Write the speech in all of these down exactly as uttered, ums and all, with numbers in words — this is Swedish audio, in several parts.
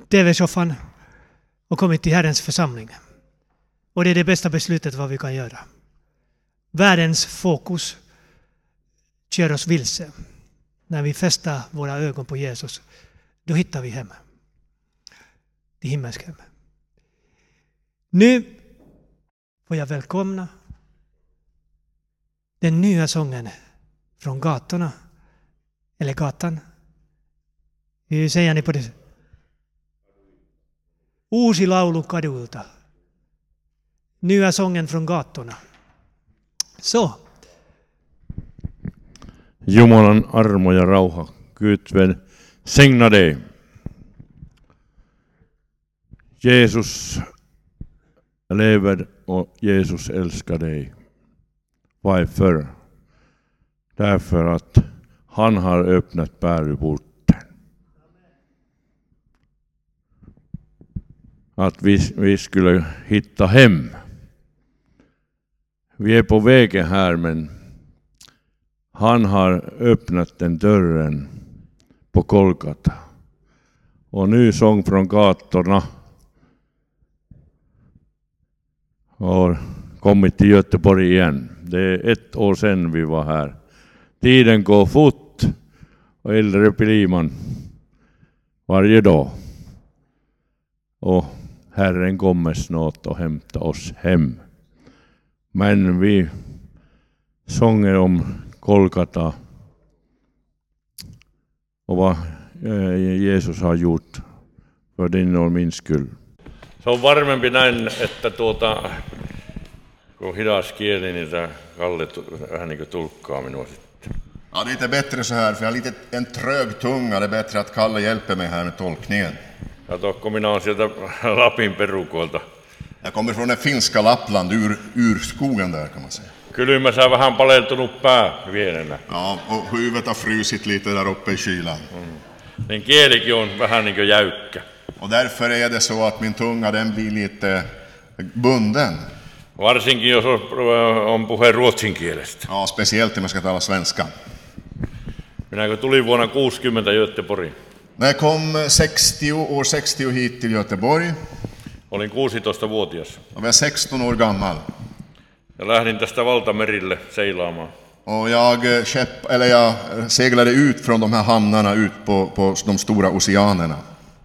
tv-soffan och kommit till Herrens församling. Och det är det bästa beslutet vad vi kan göra. Världens fokus kör oss vilse. När vi fäster våra ögon på Jesus, då hittar vi hem. Det himmelska hem. Nu får jag välkomna den nya sången från gatorna. Eller gatan. Hur säger ni på det? Uusi laulu kadulta. Nya sången från gatorna. Så. Jumalan armo ja rauha, Gud välsigna dig. Jesus lever och Jesus älskar dig. Varför? Därför att han har öppnat bäruporten. Att vi, vi skulle hitta hem. Vi är på vägen här, men han har öppnat den dörren på Golgata. Och ny sång från gatorna har kommit till Göteborg igen. Det är ett år sedan vi var här. Tiden går fort och äldre blir man varje dag. Och Herren kommer snart och hämta oss hem. Men vi sånger om Golgata och vad Jesus har gjort för din och min skull. Se on varmempi näin, että tuota, kun hidas kieli, niin tämä Kalle vähän niin kuin tulkkaa minua sitten. Ja, det är lite bättre så här, för jag har lite en trög tunga. Det är bättre att Kalle hjälper mig här med tolkningen. Ja tokko minä olen sieltä Lapin perukoilta. Jag kommer från den finska Lappland, ur, ur skogen där kan man säga. Kylmässä on vähän paleltunut pää vienenä. Ja, och huvudet har frusit lite där uppe i kylan. Mm. Niin kielikin on vähän niin kuin jäykkä. Och därför är det så att min tunga den blir lite bunden. Varsinkin jos on puhe ruotsin kielestä. Ja, speciellt om jag ska tala svenska. Minä kun tulin vuonna kuusikymmentä Göteborgiin. När jag kom sextio, år sextio hit till Göteborg. Olin kuusitoistavuotias. Jag var sexton år gammal. Ja lähdin tästä valtamerille seilaamaan. Och jag, käpp, eller jag seglade ut från de här hamnarna ut på, på de stora oceanerna.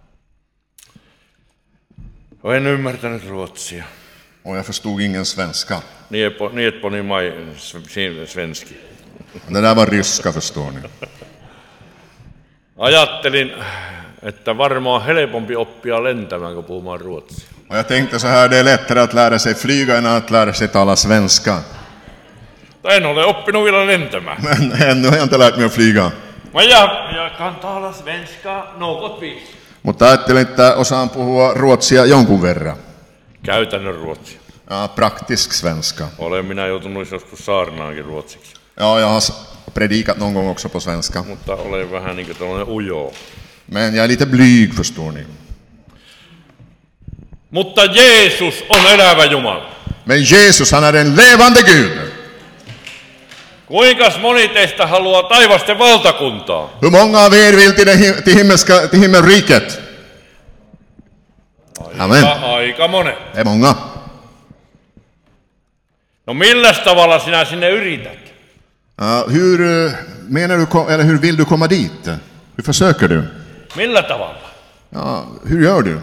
Och en ymmärtänyt ruotsia. Och jag förstod ingen svenska. Nietponi mai svenski. Det där var ryska, förstår ni. Ajattelin, että varmaan helpompi oppia lentämään kuin puhumaan ruotsia. Och jag tänkte så här, det är lättare att lära sig flyga än att lära sig tala svenska. En ole oppinut vielä lentämään. Men ännu har jag inte lärt mig att flyga. Mä ja, ja kan tala svenska något vis. Mutta ajattelin, että osaan puhua ruotsia jonkun verran. Käytännön ruotsia. Ja, praktisk svenska. Olen minä joutunut joskus saarnaankin ruotsiksi. Ja, jag har predikat någon gång också på svenska. Mutta olen vähän niin kuin tällainen ujo. Men jag är lite blyg, förstår ni. Mutta Jeesus on elävä Jumala. Men Jesus, han är en levande Gud. Kuinkas moni teistä haluaa taivasten valtakuntaa? Hur många av er vill till, det, till, himmelska, till himmelriket? Aika, Amen. aika monen. Det är många. No milläs tavalla sinä sinne yrität? Uh, hur menar du, eller hur vill du komma dit? Hur försöker du? Millä tavalla? Ja, hur gör du?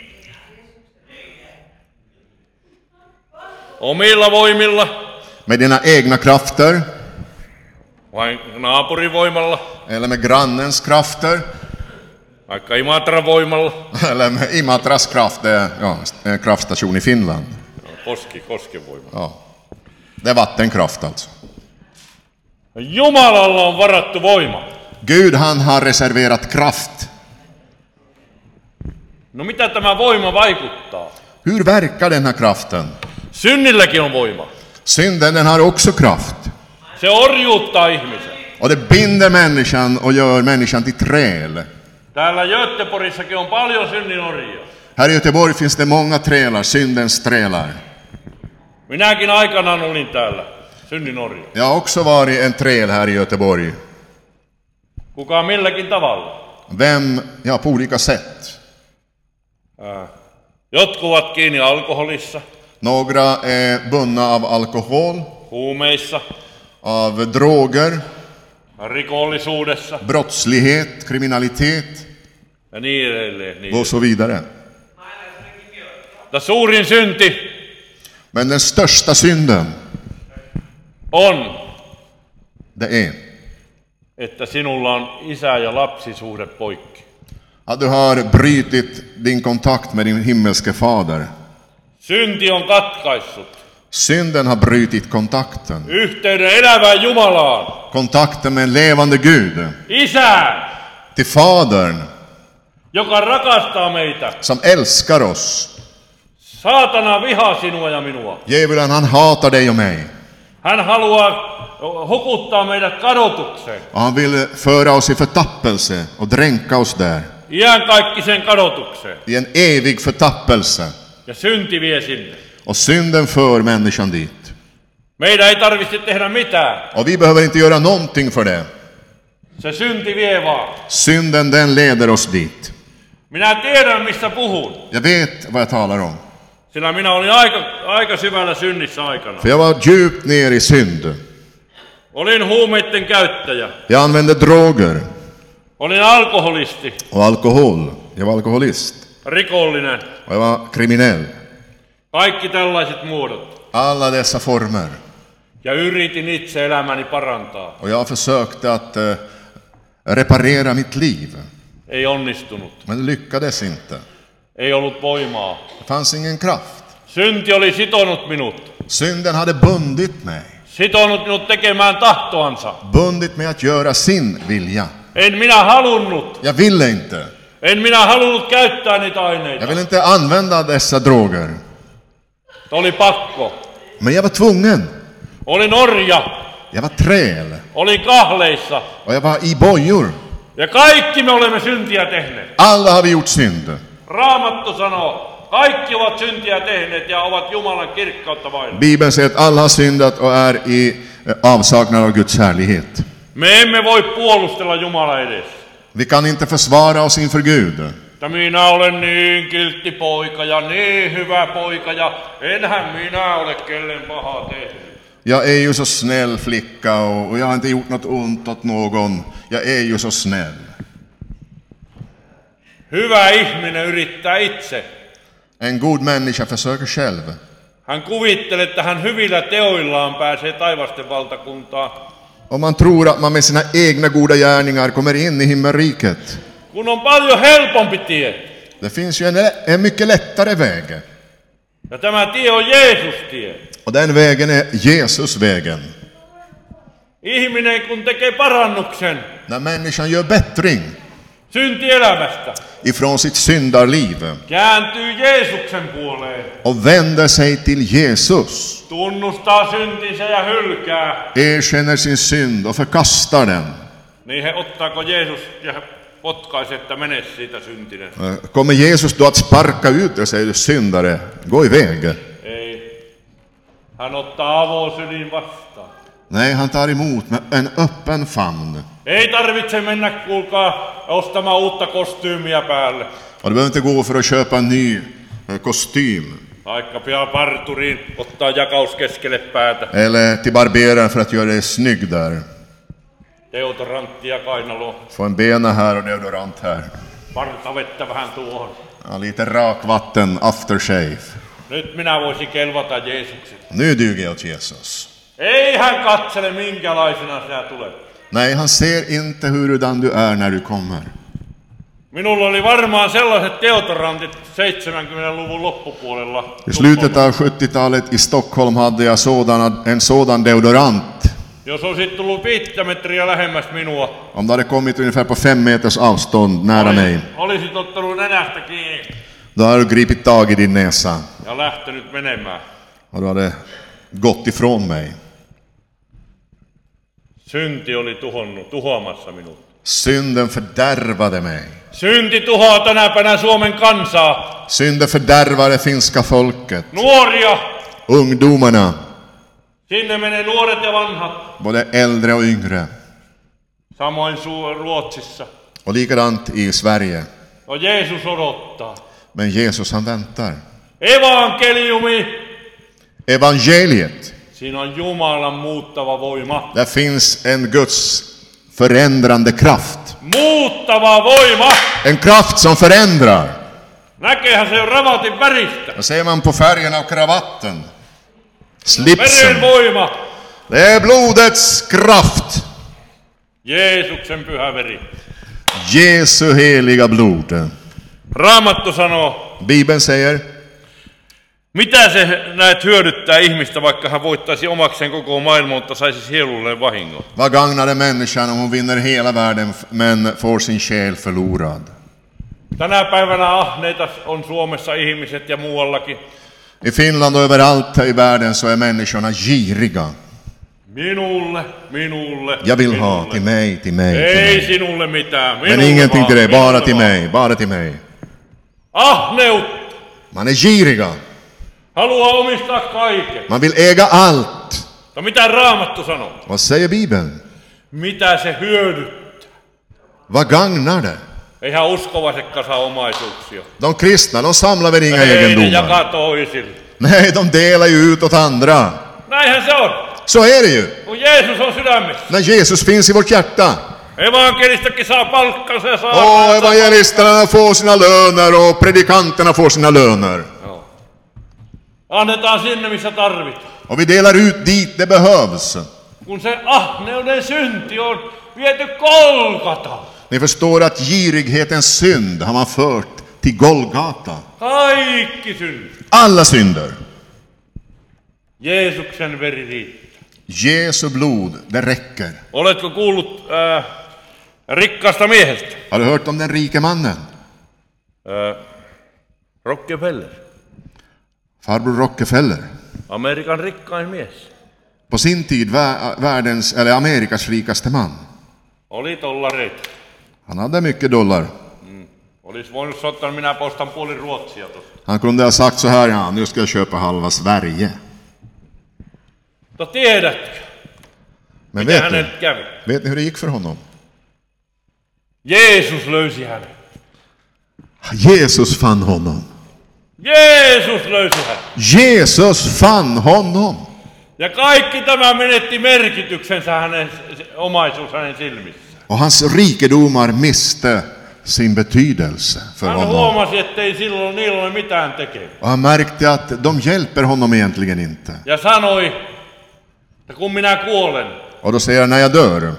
Omilla voimilla? Med dina egna krafter? Vai naapurin voimalla? Eller med grannens krafter? Vaikka Imatran voimalla? Eller med Imatras kraft, det är ja, en kraftstation i Finland. Koski, Kosken voima. Ja. Det är vattenkraft alltså. Jumalalla on varattu voima. Gud, han har reserverat kraft. No mitä tämä voima vaikuttaa? Hur verkar den här kraften? Synnilläkin on voima. Synden, den har också kraft. Se orjuuttaa ihmisen. Och det binder människan och gör människan till träl. Täällä Göteborgissakin on paljon synninorjia. Här i Göteborg finns det många trälar, syndens trälar. Minäkin aikanaan olin täällä, synninorja. Jag har också varit en träl här i Göteborg. Kuka milläkin tavalla. Vem, ja på olika sätt. Ää, Jotkut ovat kiinni alkoholissa, Några är bundna av alkohol, huumeissa, av droger, rikollisuudessa brottslighet, kriminalitet ja niin edelleen. Niin. och så vidare. Mutta suurin synti Men den största synden, on, det är että sinulla on isä- ja lapsisuhde poikki. att du har brytit din kontakt med din himmelske fader. Synti on katkaissut Synden har brutit kontakten. yhteyden elävään Jumalaan, Kontakten med en levande Gud. Isään, Till Fadern joka rakastaa meitä. som älskar oss. Saatana vihaa sinua ja minua. Djävulen, han hatar dig och mig. Hän haluaa hukuttaa meidät kadotukseen. Och han vill föra oss i förtappelse och dränka oss där. Iankaikkisen kadotukseen. I en evig förtappelse. Ja synti vie sinne. Och synden för människan dit. Meidän ei tarvitse tehdä mitään. Och vi behöver inte göra någonting för det. Se synti vie vaan. Synden, den leder oss dit. Minä tiedän, mistä puhun. Jag vet vad jag talar om. Sillä minä olin aika, aika syvällä synnissä aikana. För jag var djupt ner i synd. Olin huumeiden käyttäjä. Jag använde droger Olin alkoholisti. och alkohol. Jag var alkoholist. Rikollinen. Och jag var kriminell. Kaikki tällaiset muodot. Alla dessa former. Ja yritin itse elämäni parantaa. Och jag försökte att uh, reparera mitt liv. Ei onnistunut. Men det lyckades inte. Ei ollut voimaa. Det fanns ingen kraft. Synti oli sitonut minut. Synden hade bundit mig. Sitonut minut tekemään tahtoansa. Bundit mig att göra sin vilja. En minä halunnut. Jag ville inte. En minä halunnut käyttää niitä aineita. Jag ville inte använda dessa droger. Oli pakko. Men jag var tvungen. Olin orja. Jag var träl. Olin kahleissa. Och jag var i bojor. Ja kaikki me olemme syntiä tehneet. Alla har vi gjort synd. Raamattu sanoo, kaikki ovat syntiä tehneet ja ovat Jumalan kirkkautta vailla. Bibeln säger att alla har syndat och är i avsaknad av Guds härlighet. Me emme voi puolustella Jumala edessä. Vi kan inte försvara oss inför Gud. Että minä olen niin kiltti poika ja niin hyvä poika ja enhän minä ole kellen pahaa tehnyt. Jag är ju så snäll flicka och, och jag har inte gjort något ont åt någon. Jag är ju så snäll. Hyvä ihminen yrittää itse. En god människa försöker själv. Hän kuvittelee, että hän hyvillä teoillaan pääsee taivasten valtakuntaan. Om man tror att man med sina egna goda gärningar kommer in i himmelriket. Kun on paljon helpompi tie. Det finns ju en, en mycket lättare väg. Ja tämä tie on Jeesus-tie. Och den vägen är Jesusvägen. Ihminen kun tekee parannuksen När människan gör bättring syntielämästä, ifrån sitt syndarliv kääntyy Jeesuksen puoleen, och vänder sig till Jesus, tunnustaa syntinsä ja hylkää, erkänner sin synd och förkastar den, niin he ottaako Jeesus ja potkaisi, että mene siitä syntinen? kommer Jesus då att sparka ut och säger du syndare, gå iväg? Ei. Hän ottaa avosylin vastaan. Nej, han tar emot med en öppen famn. Ei tarvitse mennä, kuulkaa, ostamaan uutta kostyymiä päälle. Och du behöver inte gå för att köpa en ny kostym. Taikka pian parturiin, ottaa jakaus keskelle päätä. Eller till barberaren för att göra dig snygg där. Deodoranttia kainaloon. Få en bena här och deodorant här. Partavettä vähän tuohon. Ja, lite rakvatten, aftershave. Nyt minä voisin kelvata Jeesuksen. Nu duger jag åt Jesus. Ei hän katsele minkälaisena sinä tulet. Nej, han ser inte hurudan du är när du kommer. Minulla oli varmaan sellaiset deodorantit seitsemänkymmentäluvun loppupuolella. I slutet av sjuttiotalet i Stockholm hade jag sådana, en sådan deodorant. Jos olisit tullut viittä metriä lähemmäs minua, Om det hade kommit ungefär på fem meters avstånd nära mig, olisit ottanut nenästä kiinni då hade du gripit tag i din näsa ja lähtenyt menemään. och du hade gått ifrån mig. Synti oli tuhonnut, tuhoamassa minut. Synden fördärvade mig. Synti tuhoaa tänä päivänä Suomen kansaa. Synden fördärvade det finska folket. Nuoria. Ungdomarna, Sinne menee nuoret ja vanhat. både äldre och yngre. Samoin Su- Ruotsissa. Och likadant i Sverige. Ja Jeesus odottaa. Men Jesus han väntar. Evankeliumi. Evangeliet. Siinä on Jumalan muuttava voima. Där finns en Guds förändrande kraft. Muuttava voima. En kraft som förändrar. Näkeehän se jo ravatin väristä. Det ser man på färgen av kravatten. Slipsen. Veren voima. Det är blodets kraft. Jeesuksen pyhä veri. Jesu heliga blod. Raamattu sanoo, Bibeln säger, mitä se näet hyödyttää ihmistä, vaikka hän voittaisi omakseen koko maailman, mutta saisi sielulleen vahingon. vad gagnar det människan om hon vinner hela världen men får sin själ förlorad? Tänä päivänä ahneita on Suomessa ihmiset ja muuallakin. I Finland och överallt i världen så är människorna giriga. Minulle, minulle, Jag vill ha minulle. till mig, till mig, till Ei mig. sinulle mitään. Men Minulle ingenting vaan, till dig, bara minulle till vaan. mig, bara till mig. Ahneutta. Man är giriga. Haluaa omistaa kaiken. Man vill äga allt. No mitä Raamattu sanoo? Vad säger Bibeln? Mitä se hyödyttää? Vad gagnar det? Eihän uskovaisetkaan saa omaisuuksia. De kristna, de samlar väl inga Ei ne egendomar? jakaa toisille. Nej, de delar ju ut åt andra. Näinhän se on. Så är det ju. Kun Jeesus on sydämessä. När Jesus finns i vårt hjärta. Evankelistakin saa palkkansa ja saa... Och evangelisterna får sina löner och predikanterna får sina löner. Joo. Annetaan sinne, missä tarvitaan. Och vi delar ut dit det behövs. Kun se ahneuden synti on viety Golgataan. Ni förstår att girighetens synd har man fört till Golgata. Kaikki synnit. Alla synder. Jeesuksen veri riittää. Jesu blod, det räcker. Oletko kuullut äh, rikkaasta miehestä? Har du hört om den rike mannen? Äh, Rockefeller. Farbror Rockefeller. Amerikan rikkain mies. På sin tid vä- världens, eller Amerikas rikaste man. Oli dollareita. Han hade mycket dollar. Olisi voinut ottaa, minä postan puolin Ruotsia tuossa. Han kunde ha sagt så här, ja, nu ska jag köpa halva Sverige. Mutta tiedätkö, Men mitä vet hänet ni, kävi? vet ni hur det gick för honom? Jeesus löysi hänet. Jesus fann honom. Jeesus löysi hänet. Jesus fann honom. Ja kaikki tämä menetti merkityksensä hänen omaisuus hänen silmissä. Och hans rikedomar miste sin betydelse för Hän honom. huomasi, ettei silloin niillä ole mitään tekemistä. Och han märkte att de hjälper honom egentligen inte. Ja sanoi, että kun minä kuolen, Och då säger han, när jag dör,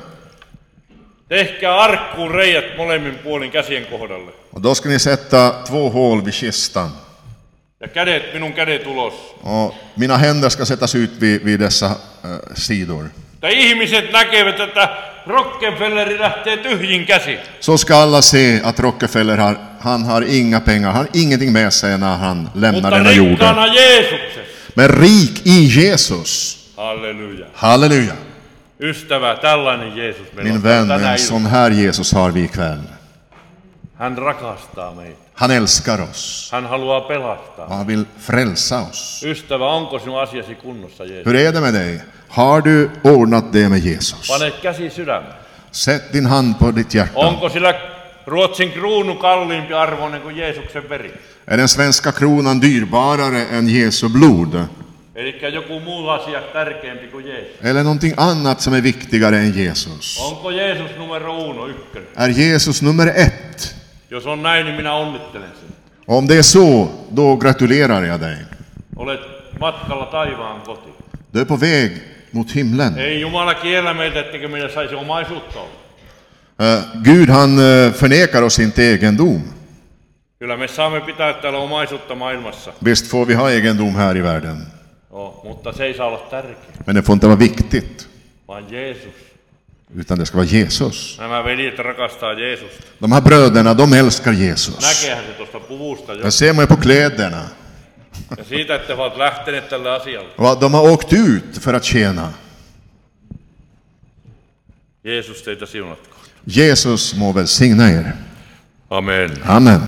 tehkää arkkuun reijät molemmin puolin käsien kohdalle. och då ska ni sätta två hål vid kistan. Ja kädet, minun kädet ulos. Och mina händer ska sättas ut vid, vid dessa äh, sidor. Että ihmiset näkevät, että Rockefelleri lähtee tyhjin käsi. Så ska alla se att Rockefeller har, han har inga pengar, han har ingenting med sig när han lämnar Mutta denna jorden. rikkaana Jeesuksessa. Men rik i Jesus. Halleluja. Halleluja. Ystävä, tällainen Jeesus meillä Min on vän, tänä en iltana. sån här Jesus har vi ikväll. Hän rakastaa meitä. Han älskar oss. Hän haluaa pelastaa. Och han vill frälsa oss. Ystävä, onko sinun asiasi kunnossa, Jeesus? Hur är det med dig? Har du ordnat det med Jesus? Pane käsi sydämään. Sätt din hand på ditt hjärta. Onko sillä Ruotsin kruunu kalliimpi arvoinen kuin Jeesuksen veri? Är den svenska kronan dyrbarare än Jesu blod? Eli joku muu asia tärkeämpi kuin Jeesus. Eller någonting annat som är viktigare än Jesus? Onko Jeesus numero uno, ykkönen? Är Jesus nummer ett? Jos on näin, niin minä onnittelen sinua. Om det är så, då gratulerar jag dig. Olet matkalla taivaan kotiin. Du är på väg mot himlen. Ei Jumala kiellä meitä, etteikö meillä saisi omaisuutta olla. Uh, Gud han uh, förnekar oss inte egendom. Kyllä me saamme pitää täällä omaisuutta maailmassa. Visst får vi ha egendom här i världen. No, mutta se ei saa olla tärkeä, Men det får inte vara viktigt. vaan Jeesus. Utan det ska vara Jesus. Nämä veljet rakastaa Jeesusta. De här bröderna, de älskar Jesus. Näkeehän se tuosta puvusta jo. Det ser man ju på kläderna. Ja siitä, että he ovat lähteneet tälle asialle. Och de har åkt ut för att tjäna. Jeesus teitä siunatko. Jesus må välsigna er. Amen. Amen.